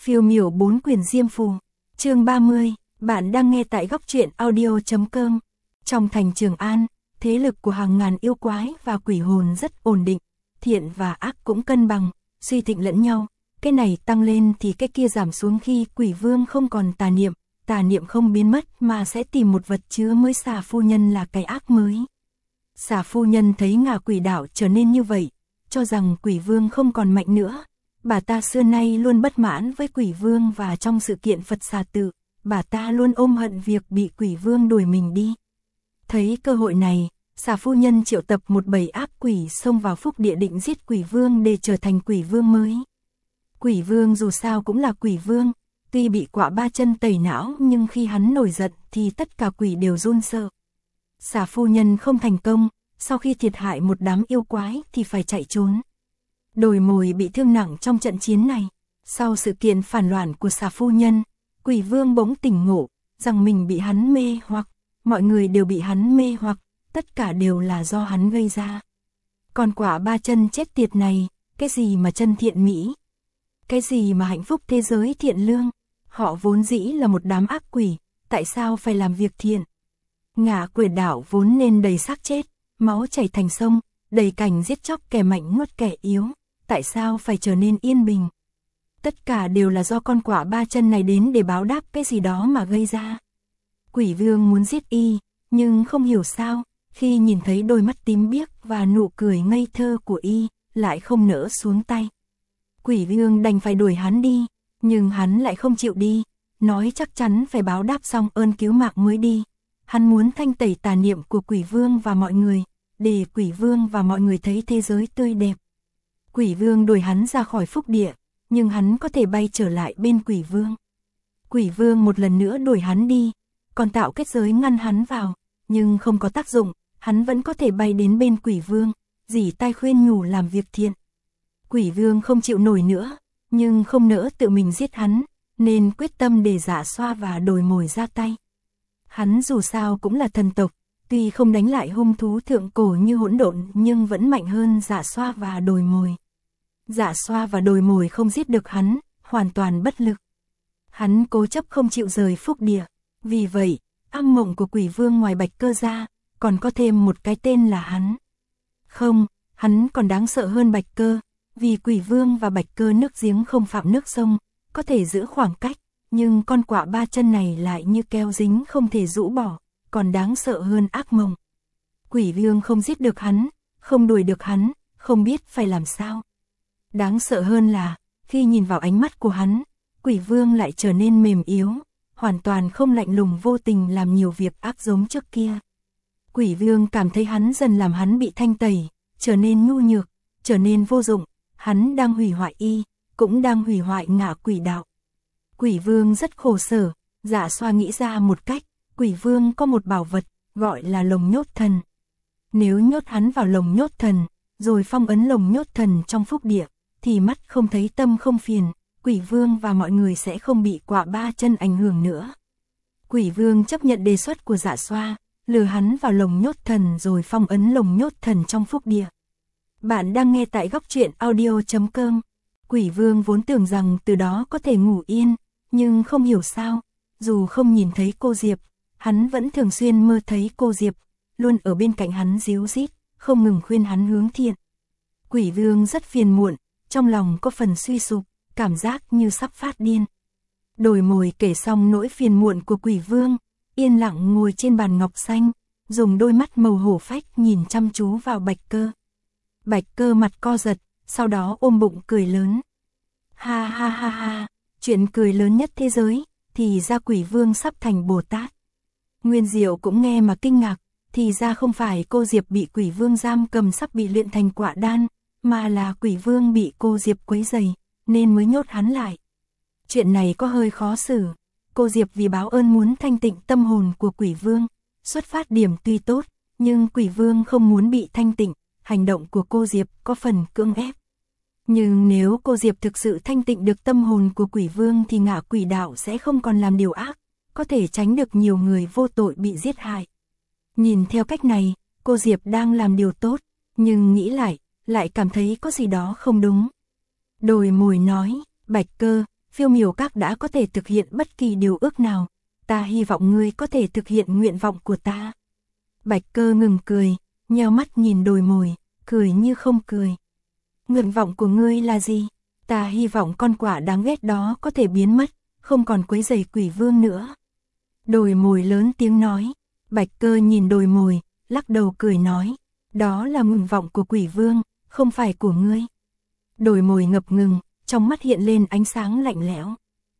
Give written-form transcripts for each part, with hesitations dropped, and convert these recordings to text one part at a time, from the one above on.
Phiêu miểu 4 quyển diêm phù. Chương 30, bạn đang nghe tại góc truyện audio.com. Trong thành Trường An, thế lực của hàng ngàn yêu quái và quỷ hồn rất ổn định, thiện và ác cũng cân bằng, suy thịnh lẫn nhau, cái này tăng lên thì cái kia giảm xuống khi quỷ vương không còn tà niệm không biến mất mà sẽ tìm một vật chứa mới. Xà phu nhân là cái ác mới. Xà phu nhân thấy Ngạ Quỷ Đảo trở nên như vậy, cho rằng quỷ vương không còn mạnh nữa. Bà ta xưa nay luôn bất mãn với quỷ vương và trong sự kiện Phật Xà Tự, bà ta luôn ôm hận việc bị quỷ vương đuổi mình đi. Thấy cơ hội này, xà phu nhân triệu tập một bầy ác quỷ xông vào phúc địa định giết quỷ vương để trở thành quỷ vương mới. Quỷ vương dù sao cũng là quỷ vương, tuy bị quạ ba chân tẩy não nhưng khi hắn nổi giận thì tất cả quỷ đều run sợ. Xà phu nhân không thành công, sau khi thiệt hại một đám yêu quái thì phải chạy trốn. Đồi mồi bị thương nặng trong trận chiến này. Sau sự kiện phản loạn của xà phu nhân, quỷ vương bỗng tỉnh ngộ, rằng mình bị hắn mê hoặc, mọi người đều bị hắn mê hoặc, tất cả đều là do hắn gây ra. Còn quả ba chân chết tiệt này, cái gì mà chân thiện mỹ? Cái gì mà hạnh phúc thế giới thiện lương? Họ vốn dĩ là một đám ác quỷ, tại sao phải làm việc thiện? Ngạ Quỷ Đảo vốn nên đầy xác chết, máu chảy thành sông, đầy cảnh giết chóc kẻ mạnh nuốt kẻ yếu, tại sao phải trở nên yên bình? Tất cả đều là do con quả ba chân này đến để báo đáp cái gì đó mà gây ra. Quỷ vương muốn giết y, nhưng không hiểu sao, khi nhìn thấy đôi mắt tím biếc và nụ cười ngây thơ của y, lại không nỡ xuống tay. Quỷ vương đành phải đuổi hắn đi, nhưng hắn lại không chịu đi, nói chắc chắn phải báo đáp xong ơn cứu mạng mới đi. Hắn muốn thanh tẩy tà niệm của quỷ vương và mọi người, để quỷ vương và mọi người thấy thế giới tươi đẹp. Quỷ vương đuổi hắn ra khỏi phúc địa, nhưng hắn có thể bay trở lại bên quỷ vương. Quỷ vương một lần nữa đuổi hắn đi, còn tạo kết giới ngăn hắn vào, nhưng không có tác dụng, hắn vẫn có thể bay đến bên quỷ vương, rỉ tai khuyên nhủ làm việc thiện. Quỷ vương không chịu nổi nữa, nhưng không nỡ tự mình giết hắn, nên quyết tâm để Dạ Xoa và Đồi Mồi ra tay. Hắn dù sao cũng là thần tộc, tuy không đánh lại hung thú thượng cổ như Hỗn Độn nhưng vẫn mạnh hơn Dạ Xoa và Đồi Mồi. Dạ Xoa và Đồi Mồi không giết được hắn, hoàn toàn bất lực. Hắn cố chấp không chịu rời phúc địa, vì vậy, ác mộng của quỷ vương ngoài Bạch Cơ ra, còn có thêm một cái tên là hắn. Không, hắn còn đáng sợ hơn Bạch Cơ, vì quỷ vương và Bạch Cơ nước giếng không phạm nước sông, có thể giữ khoảng cách, nhưng con quạ ba chân này lại như keo dính không thể rũ bỏ, còn đáng sợ hơn ác mộng. Quỷ vương không giết được hắn, không đuổi được hắn, không biết phải làm sao. Đáng sợ hơn là, khi nhìn vào ánh mắt của hắn, quỷ vương lại trở nên mềm yếu, hoàn toàn không lạnh lùng vô tình làm nhiều việc ác giống trước kia. Quỷ vương cảm thấy hắn dần làm hắn bị thanh tẩy, trở nên nhu nhược, trở nên vô dụng, hắn đang hủy hoại y, cũng đang hủy hoại Ngạ Quỷ Đạo. Quỷ vương rất khổ sở, Dạ Xoa nghĩ ra một cách, quỷ vương có một bảo vật, gọi là lồng nhốt thần. Nếu nhốt hắn vào lồng nhốt thần, rồi phong ấn lồng nhốt thần trong phúc địa, thì mắt không thấy tâm không phiền, quỷ vương và mọi người sẽ không bị quạ ba chân ảnh hưởng nữa. Quỷ vương chấp nhận đề xuất của Dạ Xoa, lừa hắn vào lồng nhốt thần rồi phong ấn lồng nhốt thần trong phúc địa. Bạn đang nghe tại góc truyện audio.com. Quỷ vương vốn tưởng rằng từ đó có thể ngủ yên, nhưng không hiểu sao, dù không nhìn thấy cô Diệp, hắn vẫn thường xuyên mơ thấy cô Diệp, luôn ở bên cạnh hắn díu dít, không ngừng khuyên hắn hướng thiện. Quỷ vương rất phiền muộn, trong lòng có phần suy sụp, cảm giác như sắp phát điên. Đồi Mồi kể xong nỗi phiền muộn của quỷ vương, yên lặng ngồi trên bàn ngọc xanh, dùng đôi mắt màu hổ phách nhìn chăm chú vào Bạch Cơ. Bạch Cơ mặt co giật, sau đó ôm bụng cười lớn. Ha ha ha ha, chuyện cười lớn nhất thế giới, thì ra quỷ vương sắp thành Bồ Tát. Nguyên Diệu cũng nghe mà kinh ngạc, thì ra không phải cô Diệp bị quỷ vương giam cầm sắp bị luyện thành quả đan, mà là quỷ vương bị cô Diệp quấy rầy, nên mới nhốt hắn lại. Chuyện này có hơi khó xử, cô Diệp vì báo ơn muốn thanh tịnh tâm hồn của quỷ vương, xuất phát điểm tuy tốt, nhưng quỷ vương không muốn bị thanh tịnh, hành động của cô Diệp có phần cưỡng ép. Nhưng nếu cô Diệp thực sự thanh tịnh được tâm hồn của quỷ vương thì Ngạ Quỷ Đạo sẽ không còn làm điều ác, có thể tránh được nhiều người vô tội bị giết hại. Nhìn theo cách này, cô Diệp đang làm điều tốt, nhưng nghĩ lại cảm thấy có gì đó không đúng. Đồi Mồi nói, Bạch Cơ, Phiêu miểu các đã có thể thực hiện bất kỳ điều ước nào, ta hy vọng ngươi có thể thực hiện nguyện vọng của ta. Bạch Cơ ngừng cười, nheo mắt nhìn Đồi Mồi, cười như không cười. Nguyện vọng của ngươi là gì? Ta hy vọng con quạ đáng ghét đó có thể biến mất, không còn quấy rầy Quỷ Vương nữa. Đồi Mồi lớn tiếng nói. Bạch Cơ nhìn Đồi Mồi, lắc đầu cười nói, đó là nguyện vọng của Quỷ Vương, không phải của ngươi. Đồi Mồi ngập ngừng, trong mắt hiện lên ánh sáng lạnh lẽo.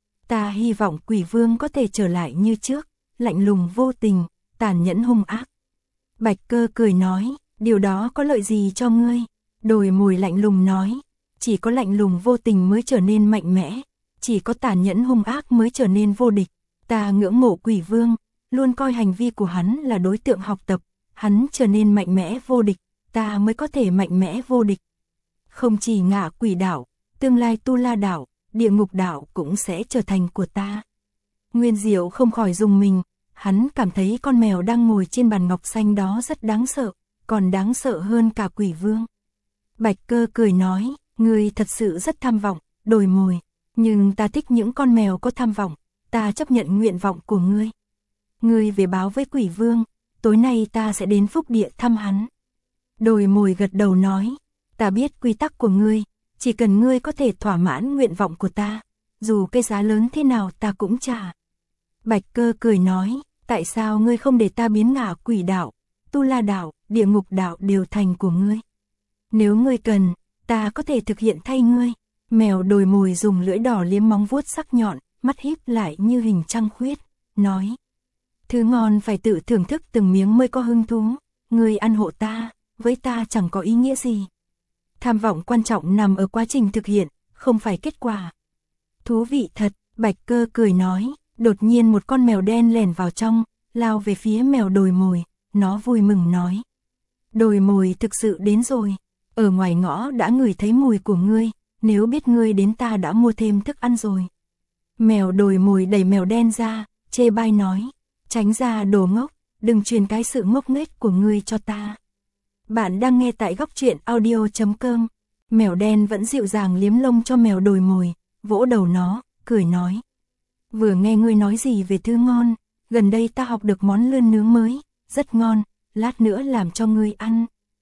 Ta hy vọng Quỷ Vương có thể trở lại như trước, lạnh lùng vô tình, tàn nhẫn hung ác. Bạch Cơ cười nói, điều đó có lợi gì cho ngươi? Đồi Mồi lạnh lùng nói, chỉ có lạnh lùng vô tình mới trở nên mạnh mẽ, chỉ có tàn nhẫn hung ác mới trở nên vô địch. Ta ngưỡng mộ Quỷ Vương, luôn coi hành vi của hắn là đối tượng học tập, hắn trở nên mạnh mẽ vô địch, ta mới có thể mạnh mẽ vô địch. Không chỉ Ngạ Quỷ Đảo, tương lai Tu La Đảo, Địa Ngục Đảo cũng sẽ trở thành của ta. Nguyên Diệu không khỏi rùng mình, hắn cảm thấy con mèo đang ngồi trên bàn ngọc xanh đó rất đáng sợ, còn đáng sợ hơn cả Quỷ Vương. Bạch Cơ cười nói, ngươi thật sự rất tham vọng, Đồi Mồi, nhưng ta thích những con mèo có tham vọng, ta chấp nhận nguyện vọng của ngươi. Ngươi về báo với Quỷ Vương, tối nay ta sẽ đến Phúc Địa thăm hắn. Đồi Mồi gật đầu nói, ta biết quy tắc của ngươi, chỉ cần ngươi có thể thỏa mãn nguyện vọng của ta, dù cái giá lớn thế nào ta cũng trả. Bạch Cơ cười nói, tại sao ngươi không để ta biến Ngạ Quỷ Đảo, Tu La Đảo, Địa Ngục Đảo đều thành của ngươi? Nếu ngươi cần, ta có thể thực hiện thay ngươi. Mèo Đồi Mồi dùng lưỡi đỏ liếm móng vuốt sắc nhọn, mắt híp lại như hình trăng khuyết, nói. Thứ ngon phải tự thưởng thức từng miếng mới có hứng thú, ngươi ăn hộ ta, với ta chẳng có ý nghĩa gì. Tham vọng quan trọng nằm ở quá trình thực hiện, không phải kết quả. Thú vị thật, Bạch Cơ cười nói, đột nhiên một con mèo đen lẻn vào trong, lao về phía mèo Đồi Mồi, nó vui mừng nói. Đồi Mồi thực sự đến rồi, ở ngoài ngõ đã ngửi thấy mùi của ngươi, nếu biết ngươi đến ta đã mua thêm thức ăn rồi. Mèo Đồi Mồi đẩy mèo đen ra, chê bai nói, tránh ra đồ ngốc, đừng truyền cái sự ngốc nghếch của ngươi cho ta. Bạn đang nghe tại góc truyện audio.com. Mèo đen vẫn dịu dàng liếm lông cho mèo Đồi Mồi, vỗ đầu nó, cười nói. Vừa nghe ngươi nói gì về thứ ngon, gần đây ta học được món lươn nướng mới, rất ngon, lát nữa làm cho ngươi ăn.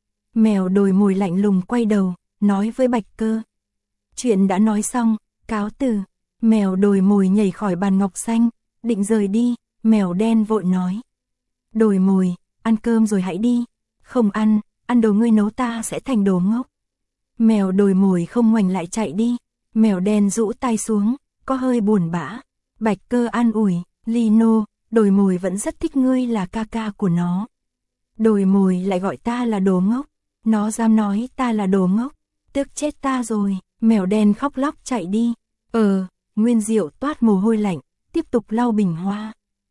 Mèo Đồi Mồi lạnh lùng quay đầu, nói với Bạch Cơ. Chuyện đã nói xong, cáo từ. Mèo Đồi Mồi nhảy khỏi bàn ngọc xanh, định rời đi, mèo đen vội nói. Đồi Mồi, ăn cơm rồi hãy đi. Không ăn, ăn đồ ngươi nấu ta sẽ thành đồ ngốc. Mèo Đồi Mồi không ngoảnh lại chạy đi, mèo đen rũ tay xuống, có hơi buồn bã. Bạch Cơ an ủi, Lino, Đồi Mồi vẫn rất thích ngươi là ca ca của nó. Đồi Mồi lại gọi ta là đồ ngốc, nó dám nói ta là đồ ngốc, tức chết ta rồi. Mèo đen khóc lóc chạy đi. Nguyên Diệu toát mồ hôi lạnh, tiếp tục lau bình hoa.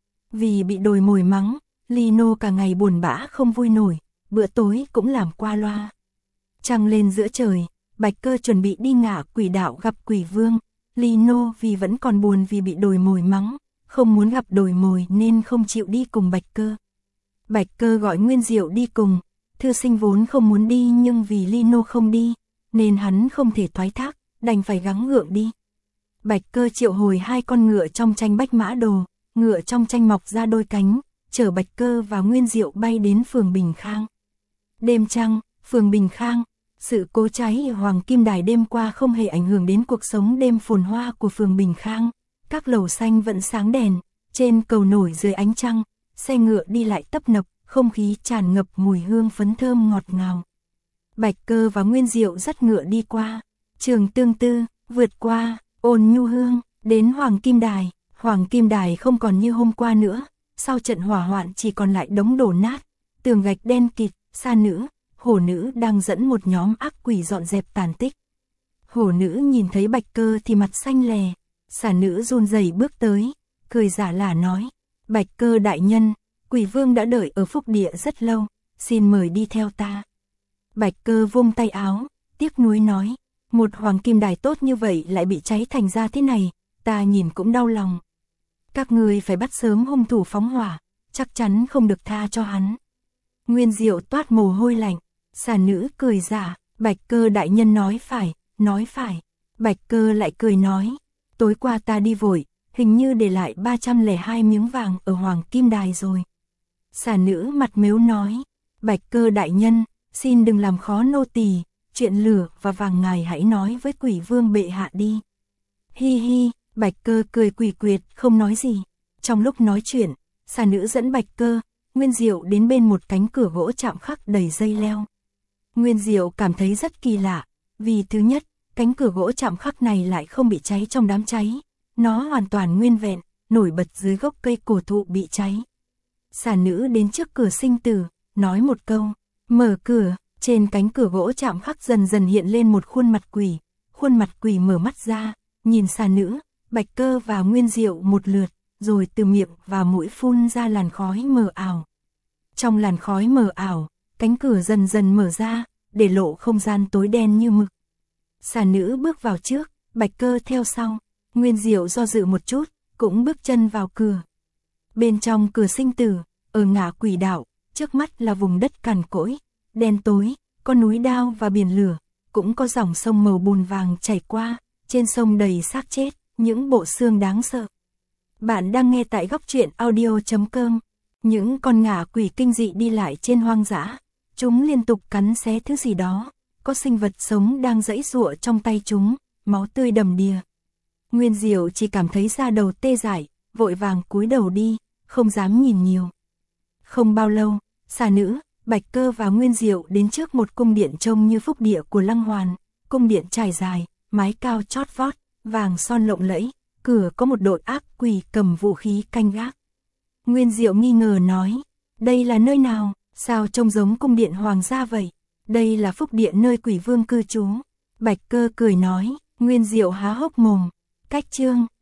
Vì bị Đồi Mồi mắng, Lino cả ngày buồn bã không vui nổi, bữa tối cũng làm qua loa. Trăng lên giữa trời, Bạch Cơ chuẩn bị đi Ngạ Quỷ Đảo gặp Quỷ Vương. Lino vì vẫn còn buồn vì bị Đồi Mồi mắng, không muốn gặp Đồi Mồi nên không chịu đi cùng Bạch Cơ. Bạch Cơ gọi Nguyên Diệu đi cùng, thư sinh vốn không muốn đi nhưng vì Lino không đi, nên hắn không thể thoái thác, đành phải gắng gượng đi. Bạch Cơ triệu hồi hai con ngựa trong tranh Bách Mã Đồ, ngựa trong tranh mọc ra đôi cánh, chở Bạch Cơ và Nguyên Diệu bay đến phường Bình Khang. Đêm trăng, phường Bình Khang, sự cố cháy ở Hoàng Kim Đài đêm qua không hề ảnh hưởng đến cuộc sống đêm phồn hoa của phường Bình Khang. Các lầu xanh vẫn sáng đèn, trên cầu nổi dưới ánh trăng, xe ngựa đi lại tấp nập, không khí tràn ngập mùi hương phấn thơm ngọt ngào. Bạch Cơ và Nguyên Diệu dắt ngựa đi qua Trường Tương Tư, vượt qua Ôn Nhu Hương, đến Hoàng Kim Đài. Hoàng Kim Đài không còn như hôm qua nữa, sau trận hỏa hoạn chỉ còn lại đống đổ nát, tường gạch đen kịt. Sa nữ, hổ nữ đang dẫn một nhóm ác quỷ dọn dẹp tàn tích. Hổ nữ nhìn thấy Bạch Cơ thì mặt xanh lè, Sa nữ run rẩy bước tới, cười giả lả nói, Bạch Cơ đại nhân, Quỷ Vương đã đợi ở Phúc Địa rất lâu, xin mời đi theo ta. Bạch Cơ vung tay áo, tiếc nuối nói, một Hoàng Kim Đài tốt như vậy lại bị cháy thành ra thế này, ta nhìn cũng đau lòng. Các người phải bắt sớm hung thủ phóng hỏa, chắc chắn không được tha cho hắn. Nguyên Diệu toát mồ hôi lạnh, Sa nữ cười giả, Bạch Cơ đại nhân nói phải, nói phải. Bạch Cơ lại cười nói, tối qua ta đi vội, hình như để lại 302 miếng vàng ở Hoàng Kim Đài rồi. Xà nữ mặt mếu nói, Bạch Cơ đại nhân, xin đừng làm khó nô tỳ, chuyện lửa và vàng ngài hãy nói với Quỷ Vương bệ hạ đi. Hi hi, Bạch Cơ cười quỷ quyệt không nói gì. Trong lúc nói chuyện, xà nữ dẫn Bạch Cơ, Nguyên Diệu đến bên một cánh cửa gỗ chạm khắc đầy dây leo. Nguyên Diệu cảm thấy rất kỳ lạ, vì thứ nhất, cánh cửa gỗ chạm khắc này lại không bị cháy trong đám cháy, nó hoàn toàn nguyên vẹn, nổi bật dưới gốc cây cổ thụ bị cháy. Xà nữ đến trước cửa sinh tử, nói một câu, mở cửa, trên cánh cửa gỗ chạm khắc dần dần hiện lên một khuôn mặt quỷ. Khuôn mặt quỷ mở mắt ra, nhìn xà nữ, Bạch Cơ và Nguyên Diệu một lượt, rồi từ miệng và mũi phun ra làn khói mờ ảo. Trong làn khói mờ ảo, cánh cửa dần dần mở ra, để lộ không gian tối đen như mực. Xà nữ bước vào trước, Bạch Cơ theo sau, Nguyên Diệu do dự một chút, cũng bước chân vào cửa. Bên trong cửa sinh tử, ở ngã quỷ đạo, trước mắt là vùng đất cằn cỗi, đen tối, có núi đao và biển lửa, cũng có dòng sông màu bùn vàng chảy qua, trên sông đầy xác chết, những bộ xương đáng sợ. Bạn đang nghe tại góc truyện audio.com. Những con ngả quỷ kinh dị đi lại trên hoang dã, chúng liên tục cắn xé thứ gì đó, có sinh vật sống đang giãy giụa trong tay chúng, máu tươi đầm đìa. Nguyên Diệu chỉ cảm thấy da đầu tê dại, vội vàng cúi đầu đi, không dám nhìn nhiều. Không bao lâu, xà nữ, Bạch Cơ và Nguyên Diệu đến trước một cung điện trông như phúc địa của Lăng Hoàn, cung điện trải dài, mái cao chót vót, vàng son lộng lẫy, cửa có một đội ác quỷ cầm vũ khí canh gác. Nguyên Diệu nghi ngờ nói, đây là nơi nào, sao trông giống cung điện hoàng gia vậy? Đây là phúc địa nơi Quỷ Vương cư trú. Bạch Cơ cười nói, Nguyên Diệu há hốc mồm, cách chương.